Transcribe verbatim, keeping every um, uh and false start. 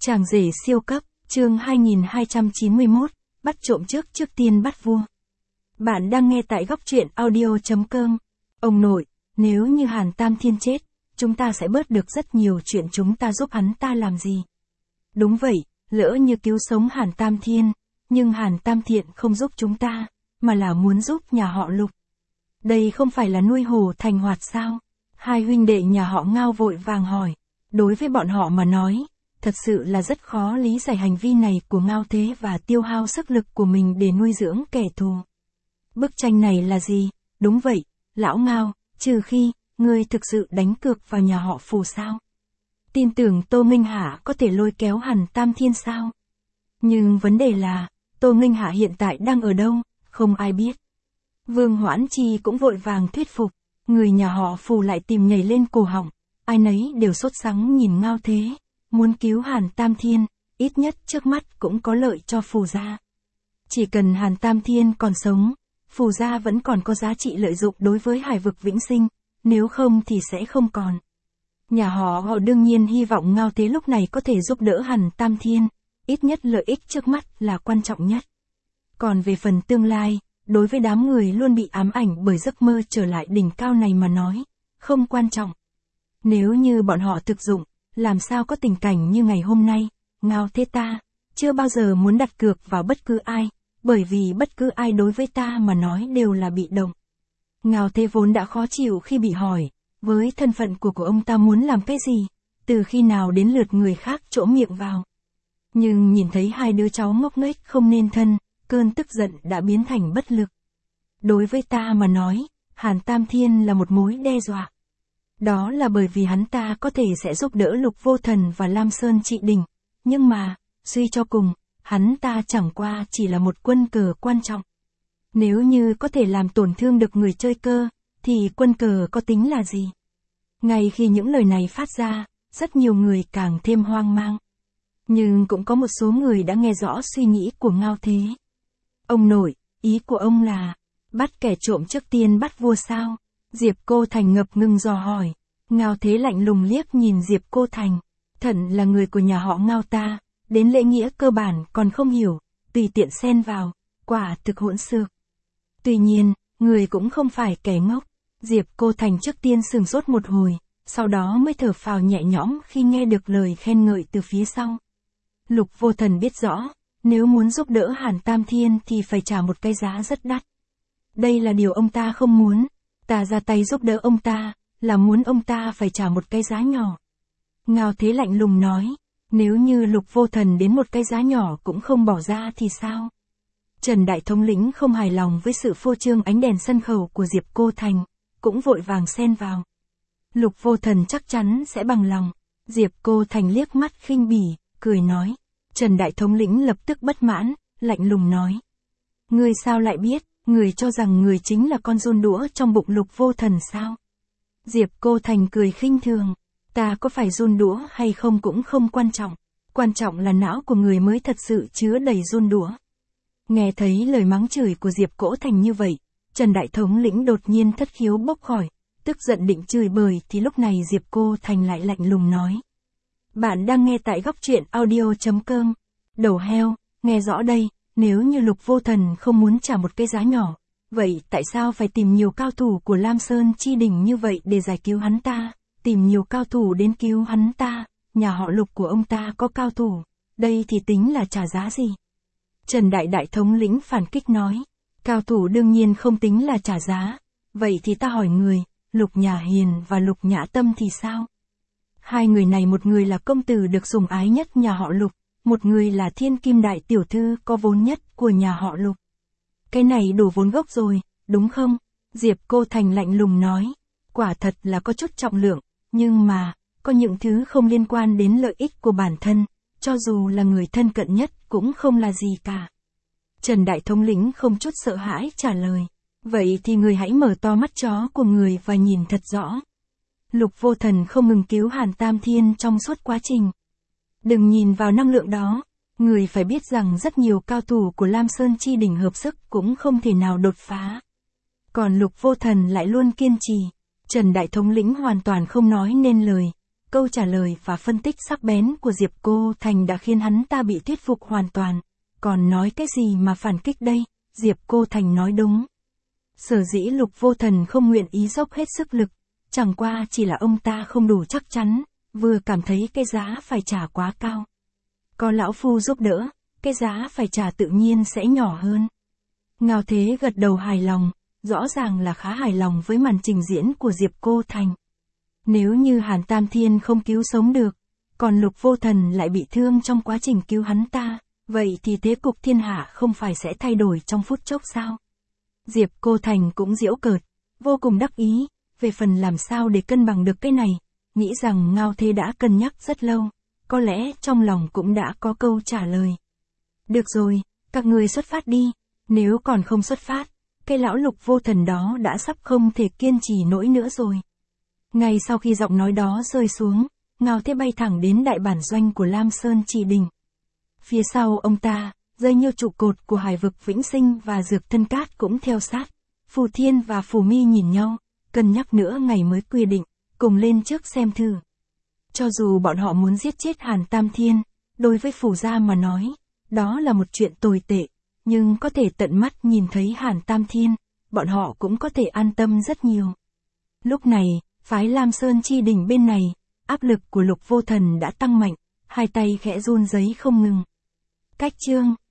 Chàng rể siêu cấp, chương hai nghìn hai trăm chín mươi mốt, bắt trộm trước trước tiên bắt vua. Bạn đang nghe tại góc truyện audio chấm com. Ông nội, nếu như Hàn Tam Thiên chết, chúng ta sẽ bớt được rất nhiều chuyện, chúng ta giúp hắn ta làm gì? Đúng vậy, lỡ như cứu sống Hàn Tam Thiên, nhưng Hàn Tam Thiện không giúp chúng ta, mà là muốn giúp nhà họ Lục. Đây không phải là nuôi hổ thành hoạt sao? Hai huynh đệ nhà họ Ngao vội vàng hỏi. Đối với bọn họ mà nói, thật sự là rất khó lý giải hành vi này của Ngao Thế và tiêu hao sức lực của mình để nuôi dưỡng kẻ thù. Bức tranh này là gì? Đúng vậy, lão Ngao, trừ khi, ngươi thực sự đánh cược vào nhà họ Phù sao? Tin tưởng Tô Minh Hạ có thể lôi kéo Hàn Tam Thiên sao? Nhưng vấn đề là, Tô Minh Hạ hiện tại đang ở đâu, không ai biết. Vương Hoãn Chi cũng vội vàng thuyết phục, người nhà họ Phù lại tìm nhảy lên cổ họng, ai nấy đều sốt sắng nhìn Ngao Thế, muốn cứu Hàn Tam Thiên, ít nhất trước mắt cũng có lợi cho Phù gia. Chỉ cần Hàn Tam Thiên còn sống, Phù gia vẫn còn có giá trị lợi dụng đối với Hải Vực Vĩnh Sinh, nếu không thì sẽ không còn. Nhà họ họ đương nhiên hy vọng Ngao Thế lúc này có thể giúp đỡ Hàn Tam Thiên, ít nhất lợi ích trước mắt là quan trọng nhất. Còn về phần tương lai, đối với đám người luôn bị ám ảnh bởi giấc mơ trở lại đỉnh cao này mà nói, không quan trọng. Nếu như bọn họ thực dụng, làm sao có tình cảnh như ngày hôm nay, Ngao Thế ta, chưa bao giờ muốn đặt cược vào bất cứ ai, bởi vì bất cứ ai đối với ta mà nói đều là bị động. Ngao Thế vốn đã khó chịu khi bị hỏi, với thân phận của của ông ta muốn làm cái gì, từ khi nào đến lượt người khác chỗ miệng vào. Nhưng nhìn thấy hai đứa cháu ngốc nghếch không nên thân, cơn tức giận đã biến thành bất lực. Đối với ta mà nói, Hàn Tam Thiên là một mối đe dọa. Đó là bởi vì hắn ta có thể sẽ giúp đỡ Lục Vô Thần và Lam Sơn trị đỉnh, nhưng mà, suy cho cùng, hắn ta chẳng qua chỉ là một quân cờ quan trọng. Nếu như có thể làm tổn thương được người chơi cơ, thì quân cờ có tính là gì? Ngay khi những lời này phát ra, rất nhiều người càng thêm hoang mang. Nhưng cũng có một số người đã nghe rõ suy nghĩ của Ngao Thế. Ông nội, ý của ông là, bắt kẻ trộm trước tiên bắt vua sao? Diệp Cô Thành ngập ngừng dò hỏi. Ngao Thế lạnh lùng liếc nhìn Diệp Cô Thành. Thận là người của nhà họ Ngao ta, đến lễ nghĩa cơ bản còn không hiểu, tùy tiện xen vào, quả thực hỗn xược. Tuy nhiên, người cũng không phải kẻ ngốc. Diệp Cô Thành trước tiên sửng sốt một hồi, sau đó mới thở phào nhẹ nhõm khi nghe được lời khen ngợi từ phía sau. Lục Vô Thần biết rõ, nếu muốn giúp đỡ Hàn Tam Thiên thì phải trả một cái giá rất đắt. Đây là điều ông ta không muốn. Ta ra tay giúp đỡ ông ta, là muốn ông ta phải trả một cái giá nhỏ. Ngao Thế lạnh lùng nói, nếu như Lục Vô Thần đến một cái giá nhỏ cũng không bỏ ra thì sao? Trần Đại Thống lĩnh không hài lòng với sự phô trương ánh đèn sân khấu của Diệp Cô Thành, cũng vội vàng xen vào. Lục Vô Thần chắc chắn sẽ bằng lòng. Diệp Cô Thành liếc mắt khinh bỉ, cười nói. Trần Đại Thống lĩnh lập tức bất mãn, lạnh lùng nói. Người sao lại biết? Người cho rằng người chính là con giun đũa trong bụng Lục Vô Thần sao? Diệp Cô Thành cười khinh thường. Ta có phải giun đũa hay không cũng không quan trọng. Quan trọng là não của người mới thật sự chứa đầy giun đũa. Nghe thấy lời mắng chửi của Diệp Cô Thành như vậy, Trần Đại Thống lĩnh đột nhiên thất khiếu bốc khỏi, tức giận định chửi bới thì lúc này Diệp Cô Thành lại lạnh lùng nói. Bạn đang nghe tại góc truyện audio chấm com. Đầu heo, nghe rõ đây. Nếu như Lục Vô Thần không muốn trả một cái giá nhỏ, vậy tại sao phải tìm nhiều cao thủ của Lam Sơn chi đỉnh như vậy để giải cứu hắn ta, tìm nhiều cao thủ đến cứu hắn ta, nhà họ Lục của ông ta có cao thủ, đây thì tính là trả giá gì? Trần Đại Đại Thống lĩnh phản kích nói, cao thủ đương nhiên không tính là trả giá, vậy thì ta hỏi người, Lục Nhã Hiền và Lục Nhã Tâm thì sao? Hai người này một người là công tử được sủng ái nhất nhà họ Lục, một người là thiên kim đại tiểu thư có vốn nhất của nhà họ Lục. Cái này đủ vốn gốc rồi, đúng không? Diệp Cô Thành lạnh lùng nói. Quả thật là có chút trọng lượng, nhưng mà, có những thứ không liên quan đến lợi ích của bản thân, cho dù là người thân cận nhất cũng không là gì cả. Trần Đại Thống lĩnh không chút sợ hãi trả lời. Vậy thì người hãy mở to mắt chó của người và nhìn thật rõ. Lục Vô Thần không ngừng cứu Hàn Tam Thiên trong suốt quá trình. Đừng nhìn vào năng lượng đó, người phải biết rằng rất nhiều cao thủ của Lam Sơn chi đỉnh hợp sức cũng không thể nào đột phá. Còn Lục Vô Thần lại luôn kiên trì. Trần Đại Thống lĩnh hoàn toàn không nói nên lời. câu trả lời và phân tích sắc bén của Diệp Cô Thành đã khiến hắn ta bị thuyết phục hoàn toàn. Còn nói cái gì mà phản kích đây, Diệp Cô Thành nói đúng. Sở dĩ Lục Vô Thần không nguyện ý dốc hết sức lực, chẳng qua chỉ là ông ta không đủ chắc chắn, vừa cảm thấy cái giá phải trả quá cao. Có lão phu giúp đỡ, cái giá phải trả tự nhiên sẽ nhỏ hơn. Ngao Thế gật đầu hài lòng, rõ ràng là khá hài lòng với màn trình diễn của Diệp Cô Thành. Nếu như Hàn Tam Thiên không cứu sống được, còn Lục Vô Thần lại bị thương trong quá trình cứu hắn ta, vậy thì thế cục thiên hạ không phải sẽ thay đổi trong phút chốc sao? Diệp Cô Thành cũng giễu cợt, vô cùng đắc ý, về phần làm sao để cân bằng được cái này, nghĩ rằng Ngao Thế đã cân nhắc rất lâu, có lẽ trong lòng cũng đã có câu trả lời. Được rồi, các người xuất phát đi, nếu còn không xuất phát, cái lão Lục Vô Thần đó đã sắp không thể kiên trì nổi nữa rồi. Ngay sau khi giọng nói đó rơi xuống, Ngao Thế bay thẳng đến đại bản doanh của Lam Sơn Chỉ Đình. Phía sau ông ta, dây như trụ cột của Hải Vực Vĩnh Sinh và Dược Thân Cát cũng theo sát. Phù Thiên và Phù Mi nhìn nhau, cân nhắc nữa ngày mới quy định, cùng lên trước xem thử. Cho dù bọn họ muốn giết chết Hàn Tam Thiên, đối với Phù gia mà nói, đó là một chuyện tồi tệ, nhưng có thể tận mắt nhìn thấy Hàn Tam Thiên, bọn họ cũng có thể an tâm rất nhiều. Lúc này, phái Lam Sơn Chi Đình bên này, áp lực của Lục Vô Thần đã tăng mạnh, hai tay khẽ run rẩy không ngừng. Cách chương